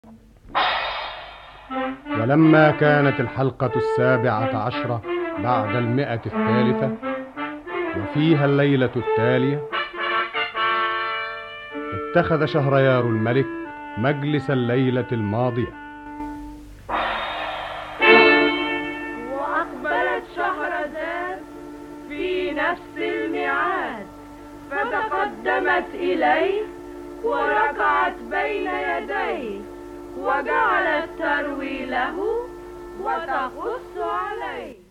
ولما كانت الحلقة 17 بعد 100 وفيها الليلة التالية، اتخذ شهريار الملك مجلس الليلة الماضية. وأقبلت شهرزاد في نفس الميعاد، فتقدمت إليه وركعت بين يديه، وجعلت تروي له وتقص عليه.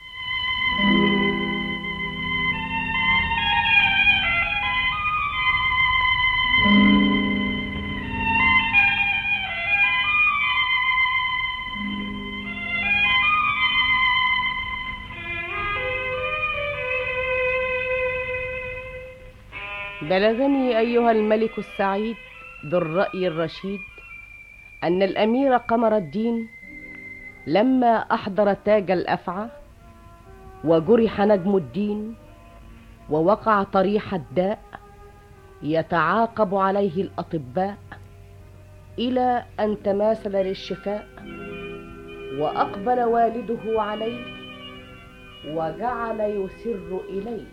بلغني أيها الملك السعيد ذو الرأي الرشيد أن الأمير قمر الدين لما أحضر تاج الأفعى وجرح نجم الدين ووقع طريح الداء، يتعاقب عليه الأطباء إلى أن تماثل للشفاء، وأقبل والده عليه وجعل يسر إليه.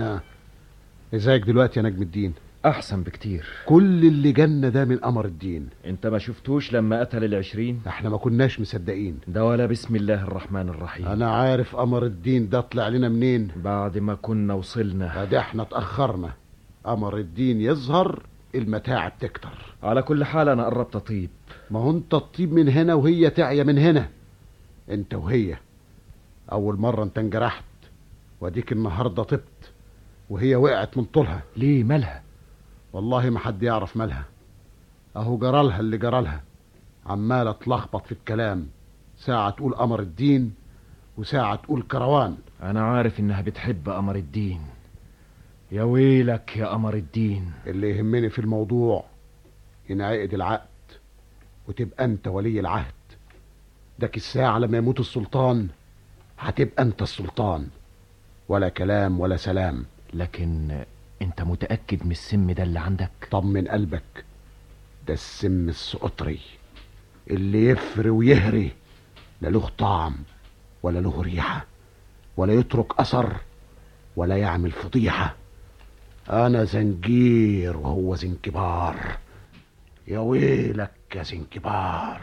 ازيك دلوقتي يا نجم الدين؟ احسن بكتير. كل اللي جنة ده من قمر الدين. انت ما شفتوش لما قتل ال20؟ احنا ما كناش مصدقين. ده ولا بسم الله الرحمن الرحيم. انا عارف قمر الدين ده طلع لنا منين. بعد ما كنا وصلنا. ده احنا اتأخرنا. قمر الدين يظهر المتاعب تكتر. على كل حال انا قربت اطيب. ما هو انت تطيب من هنا وهي تعيا من هنا. انت وهي اول مرة انت انجرحت، واديك النهاردة طبت وهي وقعت من طولها. ليه مالها؟ والله ما حد يعرف مالها. اهو جرالها اللي جرالها، عمالة تلخبط في الكلام، ساعة تقول قمر الدين وساعة تقول كروان. انا عارف انها بتحب قمر الدين. يا ويلك يا قمر الدين. اللي يهمني في الموضوع ينعقد العقد وتبقى انت ولي العهد. داك الساعة لما يموت السلطان هتبقى انت السلطان، ولا كلام ولا سلام. لكن انت متأكد من السم ده اللي عندك؟ طمن قلبك، ده السم السقطري اللي يفري ويهري، لا له طعم ولا له ريحة ولا يترك أثر ولا يعمل فضيحة. أنا زنجير وهو زنكبار. يا ويلك يا زنكبار.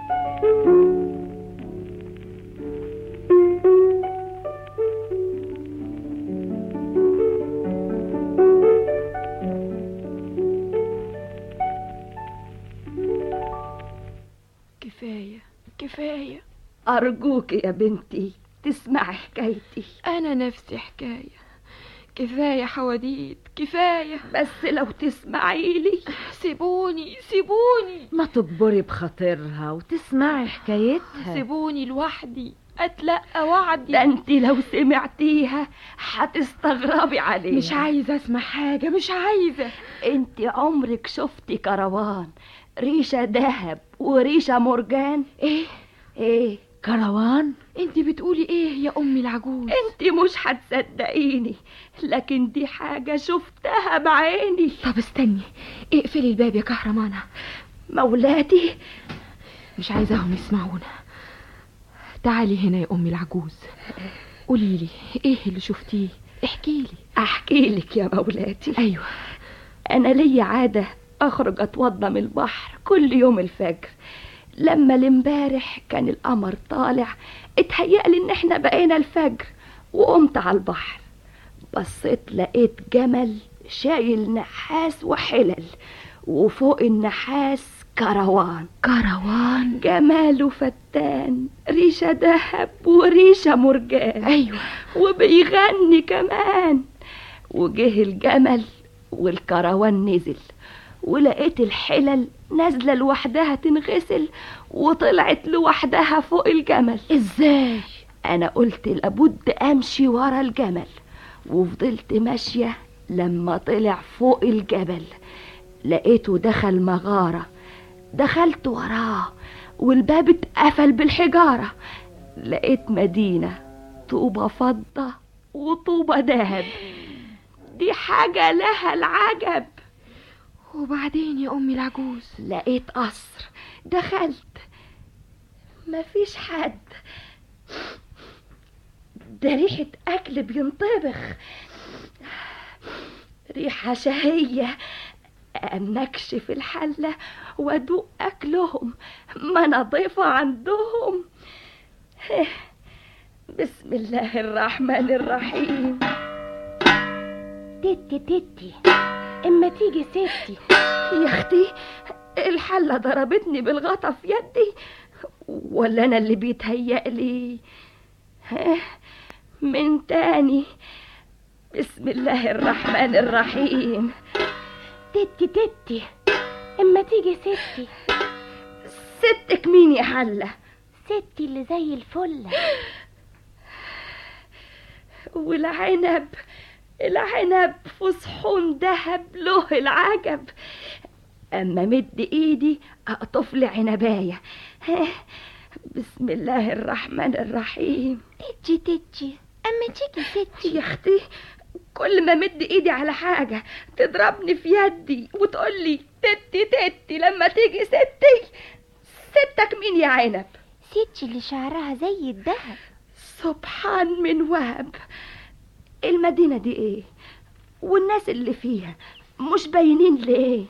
كفاية أرجوك يا بنتي تسمعي حكايتي. أنا نفسي حكاية. كفاية حواديت كفاية. بس لو تسمعي لي. سيبوني ما تكبري بخاطرها وتسمعي حكايتها. سيبوني لوحدي أتلقى وعدي. ده انت لو سمعتيها هتستغربي عليها. مش عايزة اسمع حاجة، مش عايزة. انت عمرك شفتي كروان ريشة دهب وريشة مرجان؟ ايه كروان؟ انت بتقولي ايه يا امي العجوز؟ انت مش هتصدقيني، لكن دي حاجة شفتها بعيني. طب استني، اقفلي الباب يا كهرمانة. مولاتي مش عايزاهم يسمعونا. تعالي هنا يا امي العجوز، قوليلي ايه اللي شفتيه، احكيلي. احكيلك يا مولاتي. ايوه. انا لي عادة اخرج اتوضى من البحر كل يوم الفجر. لما الامبارح كان القمر طالع اتهيألي ان احنا بقينا الفجر، وقمت على البحر. بصيت لقيت جمل شايل نحاس وحلل، وفوق النحاس كروان. جماله فتان، ريشة دهب وريشة مرجان. ايوه. وبيغني كمان. وجه الجمل والكروان نزل، ولقيت الحلل نازلة لوحدها تنغسل، وطلعت لوحدها فوق الجمل. ازاي؟ انا قلت لابد امشي ورا الجمل، وفضلت ماشية لما طلع فوق الجبل. لقيته دخل مغارة، دخلت وراه والباب اتقفل بالحجارة. لقيت مدينة طوبة فضة وطوبة دهب. دي حاجة لها العجب. وبعدين يا أمي العجوز؟ لقيت قصر، دخلت، مفيش حد، ده ريحة أكل بينطبخ، ريحة شهية. أنكشف الحلة وأدوق أكلهم، ما نضيفة عندهم. بسم الله الرحمن الرحيم. تيتي اما تيجي ستي. يا اختي الحلة ضربتني بالغطا في يدي، ولا أنا اللي بيتهيألي؟ من تاني. بسم الله الرحمن الرحيم. تيتي اما تيجي ستي. ستك مين يا حلة؟ ستي اللي زي الفلة. والعنب، العنب في صحون دهب له العجب. اما مد ايدي اقطف لي عنبايه. بسم الله الرحمن الرحيم. تيتي اما تيجي ستي. يا اختي كل ما مد ايدي على حاجه تضربني في يدي وتقول لي تيتي لما تيجي ستي. ستك مين يا عنب؟ ستي اللي شعرها زي الدهب. سبحان من وهب. المدينة دي ايه؟ والناس اللي فيها مش باينين ليه؟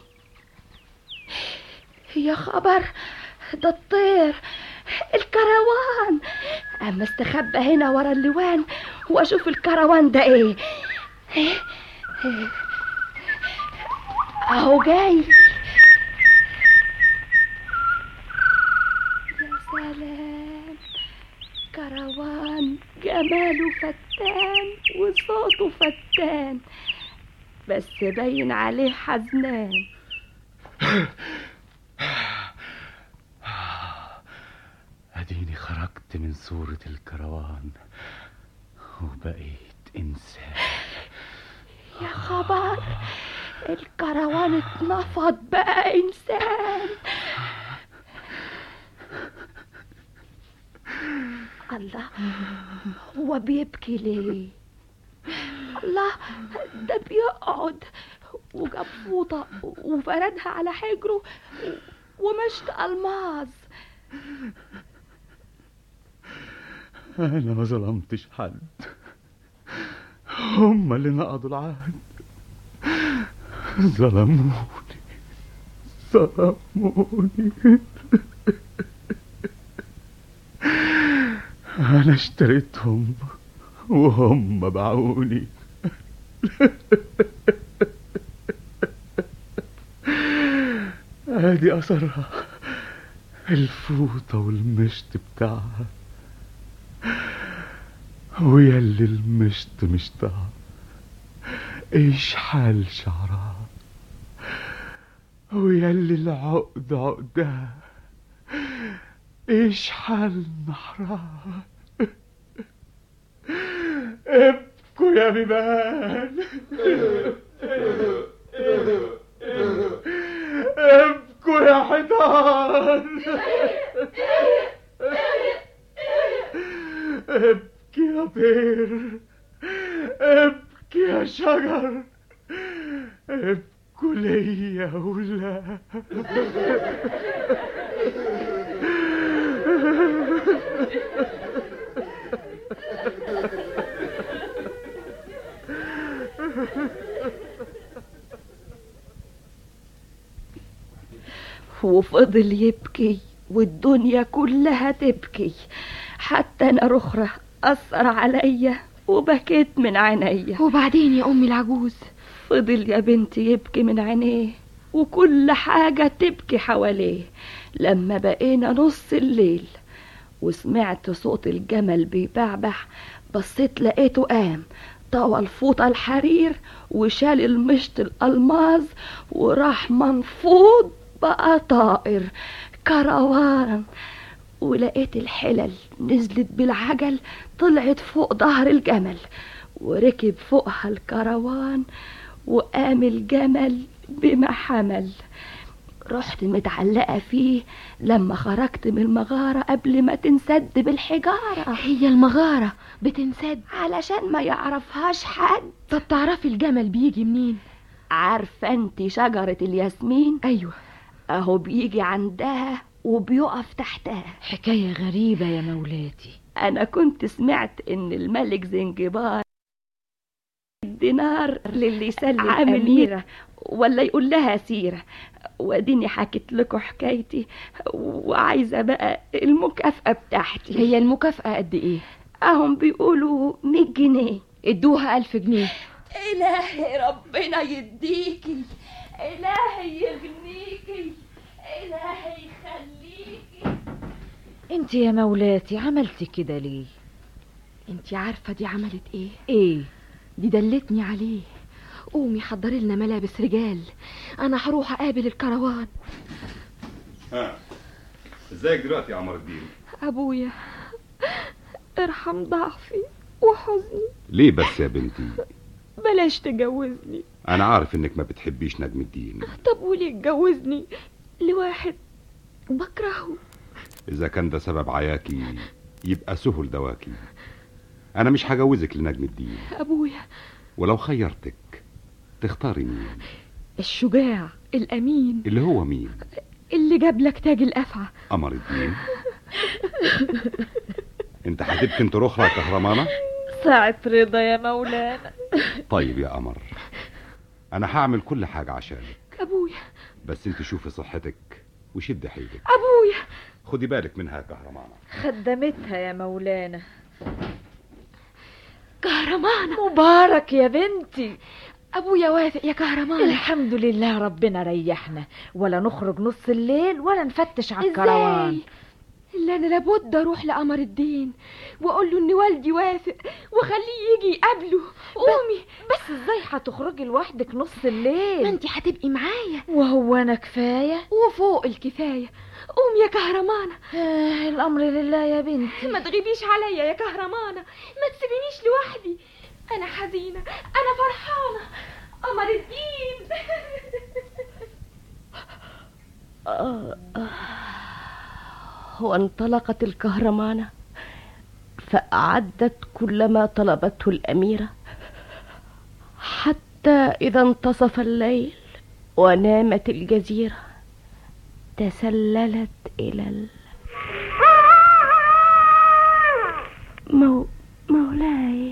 يا خبر، ده الطير، الكروان. اما استخبى هنا ورا اللوان واشوف الكروان ده ايه. اهو جاي. يا سلام، كروان جماله فتان وصوته فتان، بس باين عليه حزنان. اديني خرجت من صورة الكروان وبقيت انسان. يا خبر، الكروان اتنفض بقى انسان. الله، هو بيبكي ليه؟ الله، ده بيقعد وجاب فوطة وفردها على حجره ومشط ألماظ. انا ما ظلمتش حد، هم اللي نقضوا العهد، ظلموني. انا اشتريتهم وهم باعوني. ادي اثرها، الفوطة والمشط بتاعها، وياللي المشط مشطها، ايش حال شعرها، وياللي العقد عقدها، ايش حال نحرها. ابكوا يا بيبان، ابكوا يا حيطان، ابكي يا طير، ابكي يا شجر، ابكوا ليا ولا. وفضل يبكي والدنيا كلها تبكي، حتى انا رخرة اثر عليا وبكيت من عينيا. وبعدين يا أمي العجوز؟ فضل يا بنتي يبكي من عينيه وكل حاجة تبكي حواليه، لما بقينا نص الليل وسمعت صوت الجمل بيبعبع. بصيت لقيته قام طوى الفوطة الحرير وشال المشط الألماظ وراح منفوض بقى طائر كروان. ولقيت الحلل نزلت بالعجل، طلعت فوق ظهر الجمل وركب فوقها الكروان وقام الجمل بما حمل. رحت متعلقة فيه لما خرجت من المغارة قبل ما تنسد بالحجارة. هي المغارة بتنسد علشان ما يعرفهاش حد. طب تعرفي الجمل بيجي منين؟ عارفة انت شجرة الياسمين؟ ايوه. اهو بيجي عندها وبيقف تحتها. حكاية غريبة يا مولاتي. انا كنت سمعت ان الملك زنجبار الدينار للي يسلم الأميرة ولا يقول لها سيرة، واديني حكيت لكم حكايتي وعايزة بقى المكافأة بتاعتي. هي المكافأة قد ايه؟ اهم بيقولوا 100 جنيه. ادوها 1000 جنيه. إلهي ربنا يديكي، إلهي يغنيكي، إلهي يخليكي. انت يا مولاتي عملتي كده ليه؟ انت عارفة دي عملت ايه؟ ايه؟ دي دلتني عليه. قومي حضري لنا ملابس رجال، انا هروح اقابل الكروان. ازيك دلوقتي يا عمر الدين؟ ابويا ارحم ضعفي وحزني. ليه بس يا بنتي؟ بلاش تجوزني. انا عارف انك ما بتحبيش نجم الدين. طب وليه تجوزني لواحد بكرهه؟ اذا كان ده سبب عياكي يبقى سهل دواكي. انا مش هجوزك لنجم الدين. ابويا ولو خيرتك تختاري مين؟ الشجاع الامين. اللي هو مين؟ اللي جاب لك تاج الافعى. قمر الدين. انت هتبكي انت رخرة يا كهرمانة؟ ساعة رضا يا مولانا. طيب يا قمر، انا هعمل كل حاجة عشانك. ابويا بس انت شوفي صحتك وشد حيلك. ابويا خدي بالك منها يا كهرمانة. خدمتها يا مولانا. كهرمانة. مبارك يا بنتي. ابويا وافق يا كهرمانة. الحمد لله ربنا ريحنا، ولا نخرج نص الليل ولا نفتش على الكروان. إلا أنا لابد أروح لقمر الدين وأقول له إن والدي وافق وخليه يجي يقابله. قومي. بس إزاي هتخرجي لوحدك نص الليل؟ ما أنتي هتبقي معايا. وهو أنا كفاية؟ وفوق الكفاية. قومي يا كهرمانة. الأمر لله يا بنتي. ما تغيبيش عليا يا كهرمانة، ما تسيبينيش لوحدي. أنا حزينة، أنا فرحانة. قمر الدين. وانطلقت الكهرمانة فأعدت كل ما طلبته الأميرة، حتى إذا انتصف الليل ونامت الجزيرة تسللت إلى مولاي.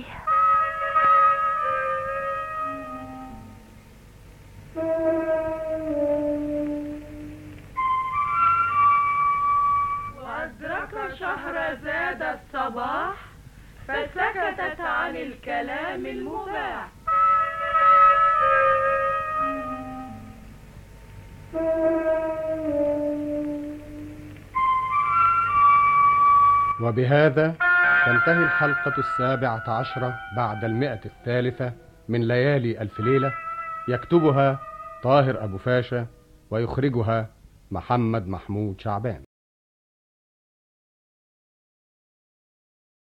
وأدرك شهرزاد الصباح فسكتت عن الكلام المباح. وبهذا تنتهي الحلقة 17 بعد 100 من ليالي ألف ليلة. يكتبها طاهر أبو فاشا ويخرجها محمد محمود شعبان.